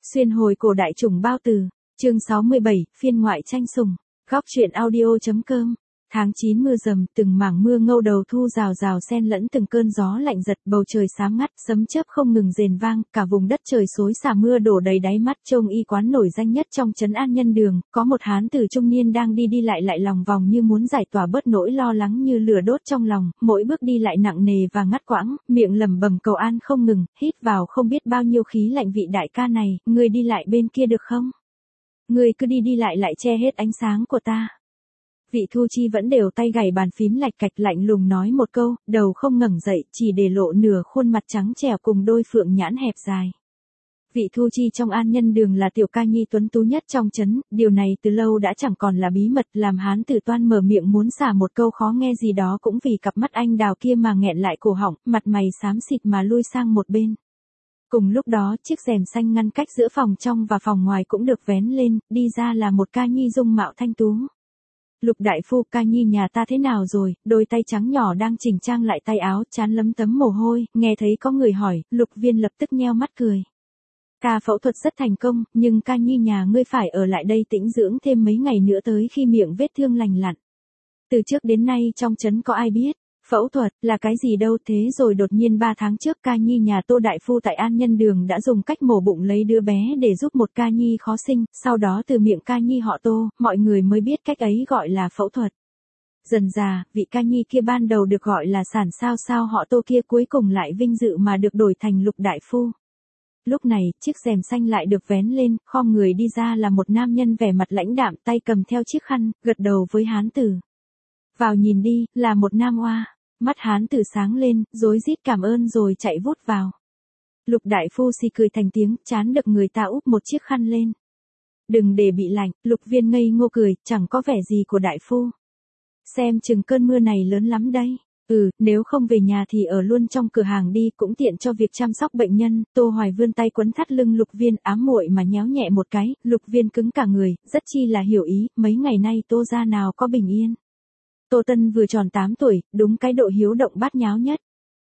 Xuyên hồi cổ đại trùng bao từ, chương 67, phiên ngoại tranh sủng. Góc truyện audio.com. Tháng 9 mưa rầm, từng mảng mưa ngâu đầu thu rào rào xen lẫn từng cơn gió lạnh giật, bầu trời xám ngắt, sấm chớp không ngừng rền vang, cả vùng đất trời xối xả mưa đổ đầy đáy mắt. Trông y quán nổi danh nhất trong trấn An Nhân Đường, có một hán tử trung niên đang đi lại lòng vòng như muốn giải tỏa bớt nỗi lo lắng như lửa đốt trong lòng, mỗi bước đi lại nặng nề và ngắt quãng, miệng lẩm bẩm cầu an không ngừng, hít vào không biết bao nhiêu khí lạnh. Vị đại ca này, người đi lại bên kia được không? Người cứ đi lại che hết ánh sáng của ta. Vị Thu Chi vẫn đều tay gảy bàn phím lạch cạch, lạnh lùng nói một câu, đầu không ngẩng dậy, chỉ để lộ nửa khuôn mặt trắng trẻo cùng đôi phượng nhãn hẹp dài. Vị Thu Chi trong An Nhân Đường là tiểu ca nhi tuấn tú nhất trong trấn, điều này từ lâu đã chẳng còn là bí mật, làm hán tử toan mở miệng muốn xả một câu khó nghe gì đó cũng vì cặp mắt anh đào kia mà nghẹn lại cổ họng, mặt mày xám xịt mà lui sang một bên. Cùng lúc đó, chiếc rèm xanh ngăn cách giữa phòng trong và phòng ngoài cũng được vén lên, đi ra là một ca nhi dung mạo thanh tú. Lục đại phu, ca nhi nhà ta thế nào rồi? Đôi tay trắng nhỏ đang chỉnh trang lại tay áo, trán lấm tấm mồ hôi, nghe thấy có người hỏi, Lục Viên lập tức nheo mắt cười. Ca phẫu thuật rất thành công, nhưng ca nhi nhà ngươi phải ở lại đây tĩnh dưỡng thêm mấy ngày nữa tới khi miệng vết thương lành lặn. Từ trước đến nay trong trấn có ai biết? Phẫu thuật là cái gì đâu, thế rồi đột nhiên 3 tháng trước ca nhi nhà Tô đại phu tại An Nhân Đường đã dùng cách mổ bụng lấy đứa bé để giúp một ca nhi khó sinh, sau đó từ miệng ca nhi họ Tô, mọi người mới biết cách ấy gọi là phẫu thuật. Dần dà, vị ca nhi kia ban đầu được gọi là sản sao họ Tô kia cuối cùng lại vinh dự mà được đổi thành Lục đại phu. Lúc này, chiếc rèm xanh lại được vén lên, khom người đi ra là một nam nhân vẻ mặt lãnh đạm, tay cầm theo chiếc khăn, gật đầu với hán tử. Vào nhìn đi, là một nam oa. Mắt hán tử sáng lên, rối rít cảm ơn rồi chạy vút vào. Lục đại phu xì cười thành tiếng, chán được người ta úp một chiếc khăn lên. Đừng để bị lạnh, Lục Viên ngây ngô cười, chẳng có vẻ gì của đại phu. Xem chừng cơn mưa này lớn lắm đây. Nếu không về nhà thì ở luôn trong cửa hàng đi, cũng tiện cho việc chăm sóc bệnh nhân. Tô Hoài vươn tay quấn thắt lưng Lục Viên, ám muội mà nhéo nhẹ một cái, Lục Viên cứng cả người, rất chi là hiểu ý, mấy ngày nay Tô gia nào có bình yên. Tô Tân vừa tròn 8 tuổi, đúng cái độ hiếu động bát nháo nhất.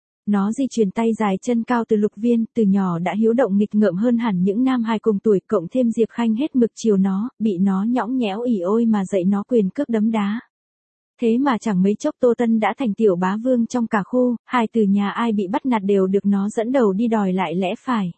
Nó di truyền tay dài chân cao từ Lục Viên, từ nhỏ đã hiếu động nghịch ngợm hơn hẳn những nam hài cùng tuổi, cộng thêm Diệp Khanh hết mực chiều nó, bị nó nhõng nhẽo ỉ ôi mà dạy nó quyền cước đấm đá. Thế mà chẳng mấy chốc Tô Tân đã thành tiểu bá vương trong cả khu, hài từ nhà ai bị bắt nạt đều được nó dẫn đầu đi đòi lại lẽ phải.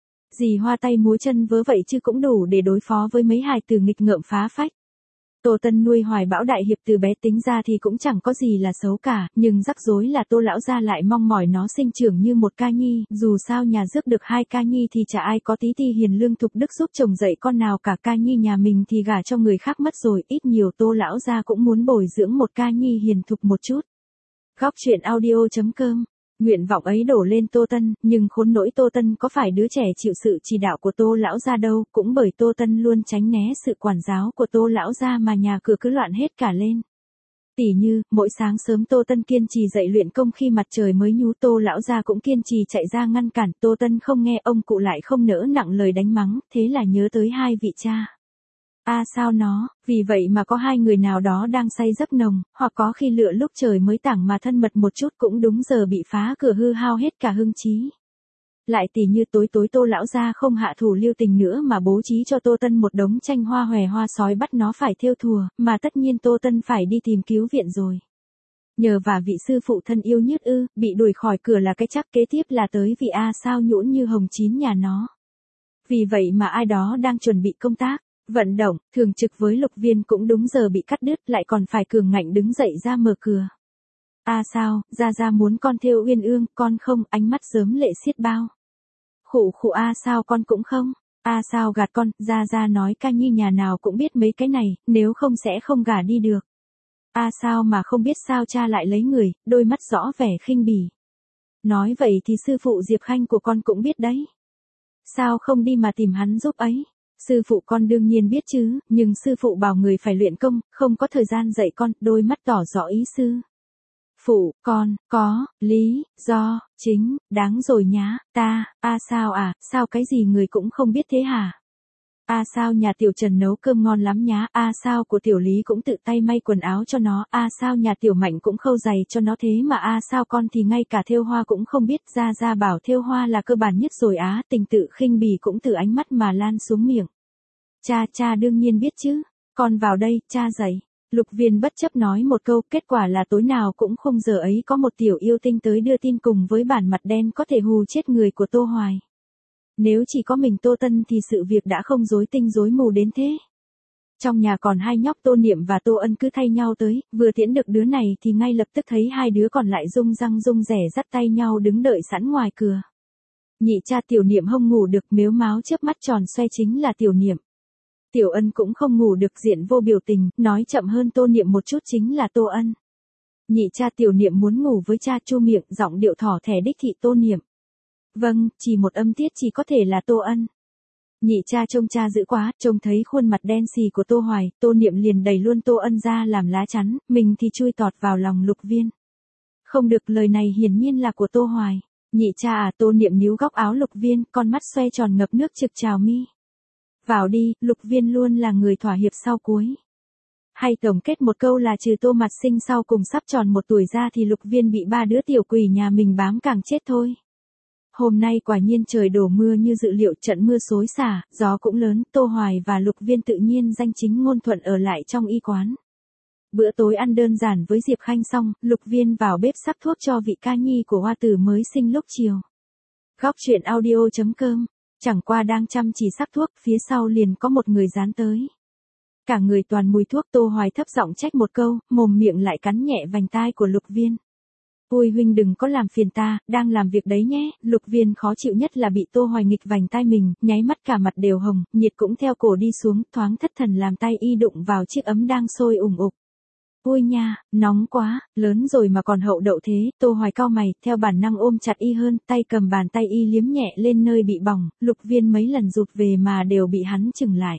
Dì hoa tay múa chân vớ vậy chứ cũng đủ để đối phó với mấy hài từ nghịch ngợm phá phách. Tô Tân nuôi Hoài Bão đại hiệp từ bé, tính ra thì cũng chẳng có gì là xấu cả, nhưng rắc rối là Tô lão gia lại mong mỏi nó sinh trưởng như một ca nhi, dù sao nhà rước được 2 ca nhi thì chả ai có tí ti hiền lương thục đức giúp chồng dạy con nào cả. Ca nhi nhà mình thì gả cho người khác mất rồi, ít nhiều Tô lão gia cũng muốn bồi dưỡng một ca nhi hiền thục một chút. Góc truyện audio.com. Nguyện vọng ấy đổ lên Tô Tân, nhưng khốn nỗi Tô Tân có phải đứa trẻ chịu sự chỉ đạo của Tô lão gia đâu, cũng bởi Tô Tân luôn tránh né sự quản giáo của Tô lão gia mà nhà cửa cứ loạn hết cả lên. Tỉ như, mỗi sáng sớm Tô Tân kiên trì dậy luyện công, khi mặt trời mới nhú Tô lão gia cũng kiên trì chạy ra ngăn cản, Tô Tân không nghe, ông cụ lại không nỡ nặng lời đánh mắng, thế là nhớ tới hai vị cha. Sao nó, vì vậy mà có hai người nào đó đang say giấc nồng, hoặc có khi lựa lúc trời mới tảng mà thân mật một chút cũng đúng giờ bị phá cửa hư hao hết cả hưng trí. Lại tỉ như tối Tô lão gia không hạ thủ lưu tình nữa mà bố trí cho Tô Tân một đống tranh hoa hòe hoa sói bắt nó phải thêu thùa, mà tất nhiên Tô Tân phải đi tìm cứu viện rồi. Nhờ và vị sư phụ thân yêu nhất bị đuổi khỏi cửa là cái chắc, kế tiếp là tới vị sao nhũn như hồng chín nhà nó. Vì vậy mà ai đó đang chuẩn bị công tác vận động, thường trực với Lục Viên cũng đúng giờ bị cắt đứt, lại còn phải cường ngạnh đứng dậy ra mở cửa. Sao, ra muốn con thêu uyên ương, con không, ánh mắt rớm lệ xiết bao. Khụ sao con cũng không, sao gạt con, ra nói ca nhi nhà nào cũng biết mấy cái này, nếu không sẽ không gả đi được. Sao mà không biết sao cha lại lấy người, đôi mắt rõ vẻ khinh bỉ. Nói vậy thì sư phụ Diệp Khanh của con cũng biết đấy. Sao không đi mà tìm hắn giúp ấy? Sư phụ con đương nhiên biết chứ, nhưng sư phụ bảo người phải luyện công, không có thời gian dạy con, đôi mắt tỏ rõ ý sư. Phụ, con, có, lý, do, chính, đáng rồi nhá, ta, sao cái gì người cũng không biết thế hả? Sao nhà tiểu Trần nấu cơm ngon lắm nhá, sao của tiểu Lý cũng tự tay may quần áo cho nó, sao nhà tiểu Mạnh cũng khâu giày cho nó thế mà sao con thì ngay cả thêu hoa cũng không biết, ra bảo thêu hoa là cơ bản nhất rồi Tình tự khinh bỉ cũng từ ánh mắt mà lan xuống miệng. Cha đương nhiên biết chứ, con vào đây, cha dạy. Lục Viên bất chấp nói một câu, kết quả là tối nào cũng không giờ ấy có một tiểu yêu tinh tới đưa tin cùng với bản mặt đen có thể hù chết người của Tô Hoài. Nếu chỉ có mình Tô Tân thì sự việc đã không rối tinh rối mù đến thế. Trong nhà còn hai nhóc Tô Niệm và Tô Ân cứ thay nhau tới, vừa tiễn được đứa này thì ngay lập tức thấy hai đứa còn lại rung răng rung rẻ dắt tay nhau đứng đợi sẵn ngoài cửa. Nhị cha Tiểu Niệm không ngủ được, mếu máo chớp mắt tròn xoe chính là Tiểu Niệm. Tiểu Ân cũng không ngủ được, diện vô biểu tình, nói chậm hơn Tô Niệm một chút chính là Tô Ân. Nhị cha Tiểu Niệm muốn ngủ với cha, chu miệng giọng điệu thỏ thẻ đích thị Tô Niệm. Vâng, chỉ một âm tiết chỉ có thể là Tô Ân. Nhị cha trông cha dữ quá, trông thấy khuôn mặt đen xì của Tô Hoài, Tô Niệm liền đẩy luôn Tô Ân ra làm lá chắn, mình thì chui tọt vào lòng Lục Viên. Không được, lời này hiển nhiên là của Tô Hoài. Nhị cha Tô Niệm níu góc áo Lục Viên, con mắt xoe tròn ngập nước trực trào mi. Vào đi, Lục Viên luôn là người thỏa hiệp sau cuối. Hay tổng kết một câu là trừ Tô Mặt Sinh sau cùng sắp tròn 1 tuổi ra thì Lục Viên bị 3 đứa tiểu quỷ nhà mình bám càng chết thôi. Hôm nay quả nhiên trời đổ mưa như dự liệu, trận mưa xối xả, gió cũng lớn, Tô Hoài và Lục Viên tự nhiên danh chính ngôn thuận ở lại trong y quán. Bữa tối ăn đơn giản với Diệp Khanh xong, Lục Viên vào bếp sắc thuốc cho vị ca nhi của Hoa Tử mới sinh lúc chiều. Góc truyện audio.com, chẳng qua đang chăm chỉ sắc thuốc, phía sau liền có một người dán tới. Cả người toàn mùi thuốc, Tô Hoài thấp giọng trách một câu, mồm miệng lại cắn nhẹ vành tai của Lục Viên. Ôi huynh đừng có làm phiền ta, đang làm việc đấy nhé. Lục Viên khó chịu nhất là bị Tô Hoài nghịch vành tai mình, nháy mắt cả mặt đều hồng, nhiệt cũng theo cổ đi xuống, thoáng thất thần làm tay y đụng vào chiếc ấm đang sôi ủng ục. Ôi nha, nóng quá, lớn rồi mà còn hậu đậu thế. Tô Hoài cau mày, theo bản năng ôm chặt y hơn, tay cầm bàn tay y liếm nhẹ lên nơi bị bỏng. Lục Viên mấy lần rụt về mà đều bị hắn chừng lại.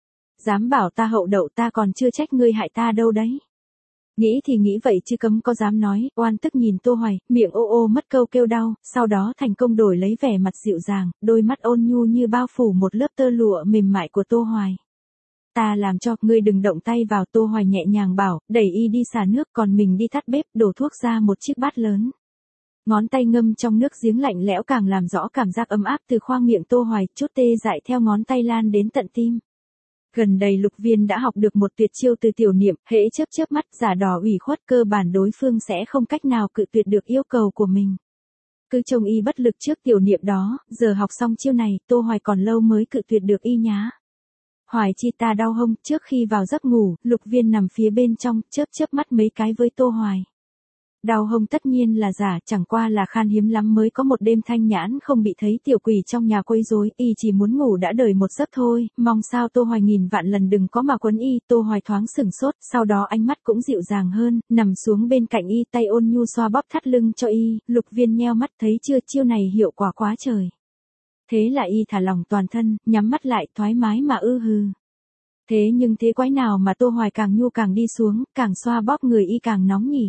Dám bảo ta hậu đậu, ta còn chưa trách ngươi hại ta đâu đấy. Nghĩ thì nghĩ vậy chứ cấm có dám nói. Oan tức nhìn Tô Hoài, miệng ô mất câu kêu đau, sau đó thành công đổi lấy vẻ mặt dịu dàng, đôi mắt ôn nhu như bao phủ một lớp tơ lụa mềm mại của Tô Hoài. Ta làm cho, ngươi đừng động tay vào. Tô Hoài nhẹ nhàng bảo, đẩy y đi xả nước, còn mình đi thắt bếp, đổ thuốc ra một chiếc bát lớn. Ngón tay ngâm trong nước giếng lạnh lẽo càng làm rõ cảm giác ấm áp từ khoang miệng Tô Hoài, chút tê dại theo ngón tay lan đến tận tim. Gần đây Lục Viên đã học được một tuyệt chiêu từ Tiểu Niệm, hễ chớp mắt giả đò ủy khuất, cơ bản đối phương sẽ không cách nào cự tuyệt được yêu cầu của mình. Cứ trông y bất lực trước Tiểu Niệm đó, giờ học xong chiêu này, Tô Hoài còn lâu mới cự tuyệt được y nhá. Hoài chi ta đau hông, trước khi vào giấc ngủ, Lục Viên nằm phía bên trong, chớp mắt mấy cái với Tô Hoài. Đau hông tất nhiên là giả, chẳng qua là khan hiếm lắm mới có một đêm thanh nhãn không bị thấy tiểu quỷ trong nhà quấy rối, y chỉ muốn ngủ đã đời một giấc thôi, mong sao Tô Hoài nghìn vạn lần đừng có mà quấn y. Tô Hoài thoáng sửng sốt, sau đó ánh mắt cũng dịu dàng hơn, nằm xuống bên cạnh y, tay ôn nhu xoa bóp thắt lưng cho y. Lục Viên nheo mắt, thấy chưa, chiêu này hiệu quả quá trời. Thế là y thả lỏng toàn thân, nhắm mắt lại, thoải mái mà hừ. Thế nhưng thế quái nào mà Tô Hoài càng nhu càng đi xuống, càng xoa bóp người y càng nóng nhỉ.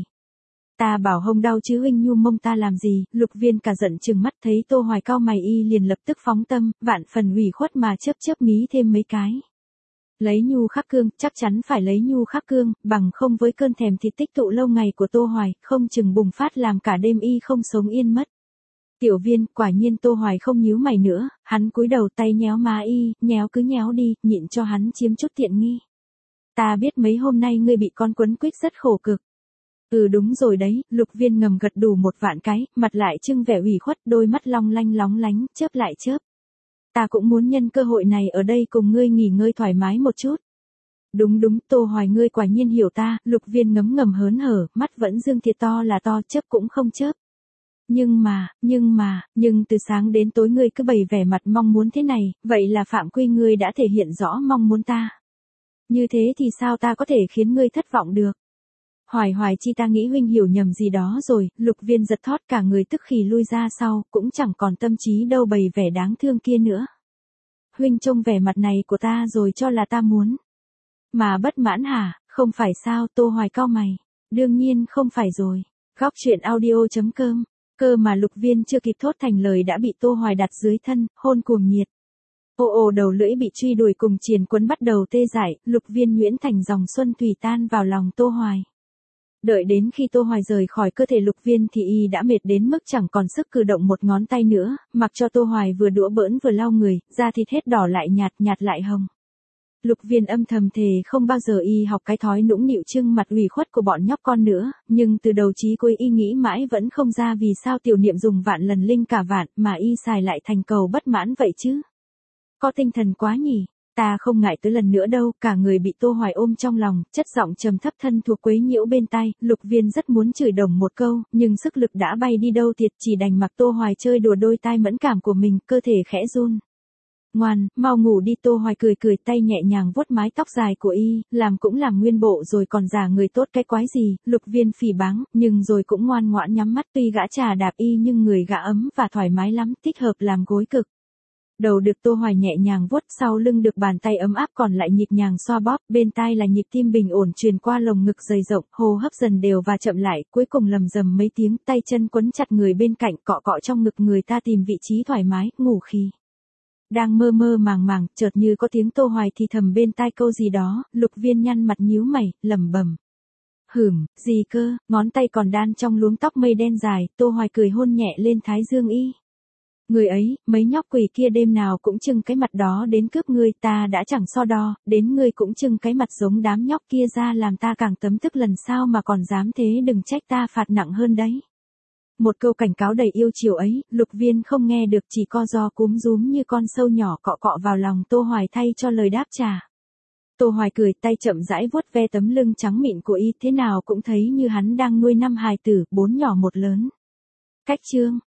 Ta bảo hông đau chứ huynh nhu mông ta làm gì. Lục Viên cả giận trừng mắt, thấy Tô Hoài cau mày y liền lập tức phóng tâm, vạn phần ủy khuất mà chớp mí thêm mấy cái. Lấy nhu khắc cương, chắc chắn phải lấy nhu khắc cương, bằng không với cơn thèm thịt tích tụ lâu ngày của Tô Hoài, không chừng bùng phát làm cả đêm y không sống yên mất. Tiểu Viên, quả nhiên Tô Hoài không nhíu mày nữa, hắn cúi đầu tay nhéo má y, nhéo cứ nhéo đi, nhịn cho hắn chiếm chút tiện nghi. Ta biết mấy hôm nay ngươi bị con quấn quýt rất khổ cực. Đúng rồi đấy. Lục Viên ngầm gật đủ 1 vạn cái, mặt lại trưng vẻ ủy khuất, đôi mắt long lánh, chớp lại chớp. Ta cũng muốn nhân cơ hội này ở đây cùng ngươi nghỉ ngơi thoải mái một chút. Đúng, Tô Hoài ngươi quả nhiên hiểu ta. Lục Viên ngấm hớn hở, mắt vẫn dương thiệt to là to, chớp cũng không chớp. Nhưng từ sáng đến tối ngươi cứ bày vẻ mặt mong muốn thế này, vậy là phạm quy ngươi đã thể hiện rõ mong muốn ta. Như thế thì sao ta có thể khiến ngươi thất vọng được? Hoài chi ta nghĩ huynh hiểu nhầm gì đó rồi. Lục Viên giật thót cả người tức khì lui ra sau, cũng chẳng còn tâm trí đâu bày vẻ đáng thương kia nữa. Huynh trông vẻ mặt này của ta rồi cho là ta muốn. Mà bất mãn hả, không phải sao? Tô Hoài cau mày. Đương nhiên không phải rồi. Góc truyện audio.com, cơ mà Lục Viên chưa kịp thốt thành lời đã bị Tô Hoài đặt dưới thân, hôn cuồng nhiệt. Đầu lưỡi bị truy đuổi cùng triền quấn bắt đầu tê dại, Lục Viên nhuyễn thành dòng xuân thủy tan vào lòng Tô Hoài. Đợi đến khi Tô Hoài rời khỏi cơ thể Lục Viên thì y đã mệt đến mức chẳng còn sức cử động một ngón tay nữa, mặc cho Tô Hoài vừa đũa bỡn vừa lau người, da thịt hết đỏ lại nhạt, nhạt lại hồng. Lục Viên âm thầm thề không bao giờ y học cái thói nũng nịu trưng mặt ủy khuất của bọn nhóc con nữa, nhưng từ đầu chí cuối y nghĩ mãi vẫn không ra vì sao Tiểu Niệm dùng vạn lần linh cả vạn mà y xài lại thành cầu bất mãn vậy chứ. Có tinh thần quá nhỉ. Ta không ngại tới lần nữa đâu, cả người bị Tô Hoài ôm trong lòng, chất giọng trầm thấp thân thuộc quấy nhiễu bên tai, Lục Viên rất muốn chửi đồng một câu, nhưng sức lực đã bay đi đâu thiệt, chỉ đành mặc Tô Hoài chơi đùa đôi tai mẫn cảm của mình, cơ thể khẽ run. Ngoan, mau ngủ đi. Tô Hoài cười cười, tay nhẹ nhàng vuốt mái tóc dài của y, làm cũng làm nguyên bộ rồi còn giả người tốt cái quái gì. Lục Viên phỉ báng, nhưng rồi cũng ngoan ngoãn nhắm mắt, tuy gã trà đạp y nhưng người gã ấm và thoải mái lắm, thích hợp làm gối cực. Đầu được Tô Hoài nhẹ nhàng vuốt, sau lưng được bàn tay ấm áp còn lại nhịp nhàng xoa bóp, bên tai là nhịp tim bình ổn truyền qua lồng ngực dày rộng, hô hấp dần đều và chậm lại, cuối cùng lầm rầm mấy tiếng, tay chân quấn chặt người bên cạnh, cọ cọ trong ngực người ta tìm vị trí thoải mái, ngủ khi. Đang mơ mơ màng màng, chợt như có tiếng Tô Hoài thì thầm bên tai câu gì đó, Lục Viên nhăn mặt nhíu mày, lẩm bẩm. Gì cơ, ngón tay còn đan trong luống tóc mây đen dài, Tô Hoài cười hôn nhẹ lên thái dương y. Người ấy, mấy nhóc quỷ kia đêm nào cũng trưng cái mặt đó đến cướp ngươi, ta đã chẳng so đo, đến ngươi cũng trưng cái mặt giống đám nhóc kia ra làm ta càng tấm tức, lần sau mà còn dám thế đừng trách ta phạt nặng hơn đấy. Một câu cảnh cáo đầy yêu chiều ấy, Lục Viên không nghe được, chỉ co ro cúm rúm như con sâu nhỏ cọ cọ vào lòng Tô Hoài thay cho lời đáp trả. Tô Hoài cười, tay chậm rãi vuốt ve tấm lưng trắng mịn của y, thế nào cũng thấy như hắn đang nuôi 5 hài tử, 4 nhỏ 1 lớn. Cách chương